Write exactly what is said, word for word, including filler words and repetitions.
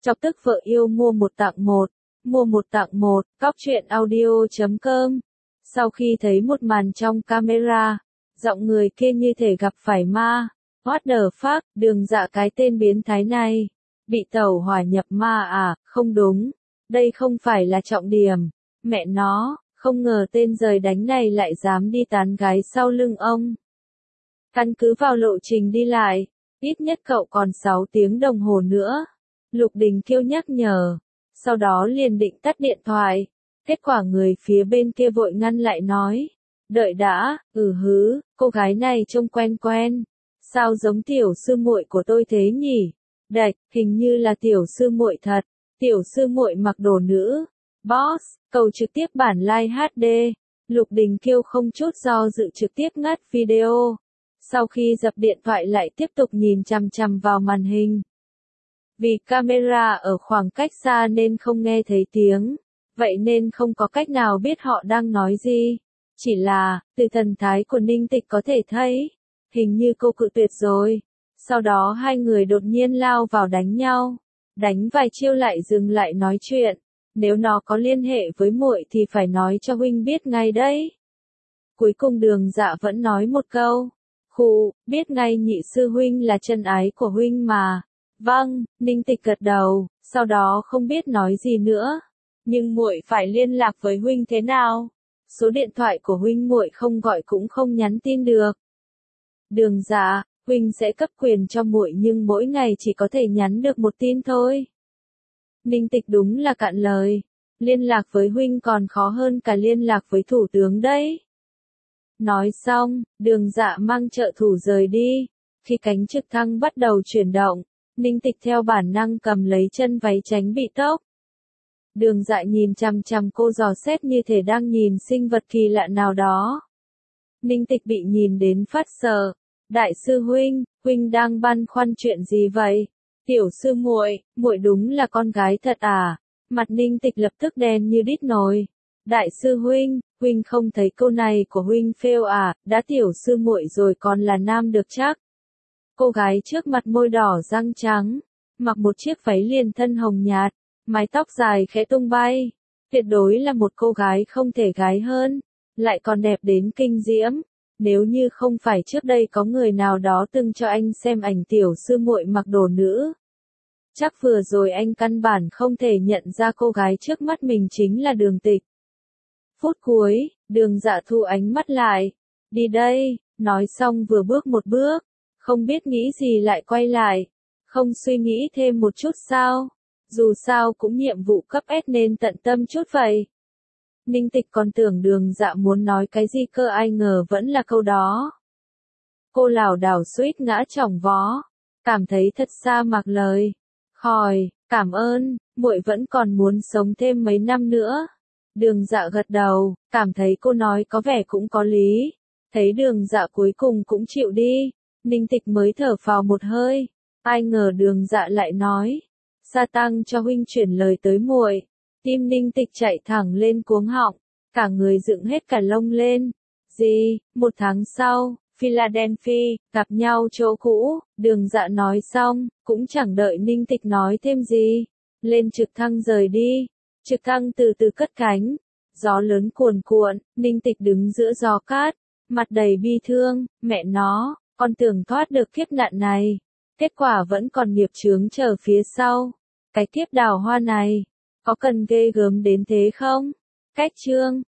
Chọc tức vợ yêu mua một tặng một, mua một tặng một, cóc truyện audio chấm com. Sau khi thấy một màn trong camera, giọng người kia như thể gặp phải ma. What the fuck, Đường Dạ cái tên biến thái này. Bị tẩu hỏa nhập ma à, không đúng. Đây không phải là trọng điểm. Mẹ nó, không ngờ tên giời đánh này lại dám đi tán gái sau lưng ông. Căn cứ vào lộ trình đi lại, ít nhất cậu còn sáu tiếng đồng hồ nữa. Lục Đình Kiêu nhắc nhở. Sau đó liền định tắt điện thoại. Kết quả người phía bên kia vội ngăn lại nói. Đợi đã, ừ hứ, cô gái này trông quen quen. Sao giống tiểu sư muội của tôi thế nhỉ? Đạch, hình như là tiểu sư muội thật. Tiểu sư muội mặc đồ nữ. Boss, cầu trực tiếp bản live hát đê. Lục Đình Kiêu không chút do dự trực tiếp ngắt video. Sau khi dập điện thoại lại tiếp tục nhìn chằm chằm vào màn hình. Vì camera ở khoảng cách xa nên không nghe thấy tiếng, vậy nên không có cách nào biết họ đang nói gì. Chỉ là, từ thần thái của Ninh Tịch có thể thấy, hình như cô cự tuyệt rồi. Sau đó hai người đột nhiên lao vào đánh nhau. Đánh vài chiêu lại dừng lại nói chuyện. Nếu nó có liên hệ với muội thì phải nói cho huynh biết ngay đấy. Cuối cùng Đường Dạ vẫn nói một câu. Khụ, biết ngay nhị sư huynh là chân ái của huynh mà. Vâng, Ninh Tịch gật đầu, sau đó không biết nói gì nữa. Nhưng muội phải liên lạc với huynh thế nào? Số điện thoại của huynh muội không gọi cũng không nhắn tin được. Đường Dạ, huynh sẽ cấp quyền cho muội nhưng mỗi ngày chỉ có thể nhắn được một tin thôi. Ninh Tịch đúng là cạn lời. Liên lạc với huynh còn khó hơn cả liên lạc với thủ tướng đấy. Nói xong, Đường Dạ mang trợ thủ rời đi. Khi cánh trực thăng bắt đầu chuyển động, Ninh Tịch theo bản năng cầm lấy chân váy tránh bị tốc. Đường Dạ nhìn chằm chằm cô dò xét như thể đang nhìn sinh vật kỳ lạ nào đó. Ninh Tịch bị nhìn đến phát sợ. Đại sư huynh, huynh đang băn khoăn chuyện gì vậy? Tiểu sư muội, muội đúng là con gái thật à? Mặt Ninh Tịch lập tức đen như đít nồi. Đại sư huynh, huynh không thấy câu này của huynh phêu à? Đã tiểu sư muội rồi còn là nam được chắc. Cô gái trước mặt môi đỏ răng trắng, mặc một chiếc váy liền thân hồng nhạt, mái tóc dài khẽ tung bay. Tuyệt đối là một cô gái không thể gái hơn, lại còn đẹp đến kinh diễm. Nếu như không phải trước đây có người nào đó từng cho anh xem ảnh tiểu sư muội mặc đồ nữ, chắc vừa rồi anh căn bản không thể nhận ra cô gái trước mắt mình chính là Đường Tịch. Phút cuối, Đường Dạ thu ánh mắt lại. Đi đây, nói xong vừa bước một bước. Không biết nghĩ gì lại quay lại. Không suy nghĩ thêm một chút sao? Dù sao cũng nhiệm vụ cấp S nên tận tâm chút vậy. Ninh Tịch còn tưởng Đường Dạ muốn nói cái gì cơ, ai ngờ vẫn là câu đó. Cô lảo đảo suýt ngã chỏng vó. Cảm thấy thật xa mạc lời. Khòi, cảm ơn, muội vẫn còn muốn sống thêm mấy năm nữa. Đường Dạ gật đầu, cảm thấy cô nói có vẻ cũng có lý. Thấy Đường Dạ cuối cùng cũng chịu đi. Ninh Tịch mới thở phào một hơi. Ai ngờ Đường Dạ lại nói. Sa tăng cho huynh chuyển lời tới muội. Tim Ninh Tịch chạy thẳng lên cuống họng. Cả người dựng hết cả lông lên. Gì, một tháng sau, Philadelphia, gặp nhau chỗ cũ. Đường Dạ nói xong, cũng chẳng đợi Ninh Tịch nói thêm gì. Lên trực thăng rời đi. Trực thăng từ từ cất cánh. Gió lớn cuồn cuộn, Ninh Tịch đứng giữa gió cát. Mặt đầy bi thương, mẹ nó. Con tưởng thoát được kiếp nạn này. Kết quả vẫn còn nghiệp chướng chờ phía sau. Cái kiếp đào hoa này, có cần ghê gớm đến thế không? Cách chương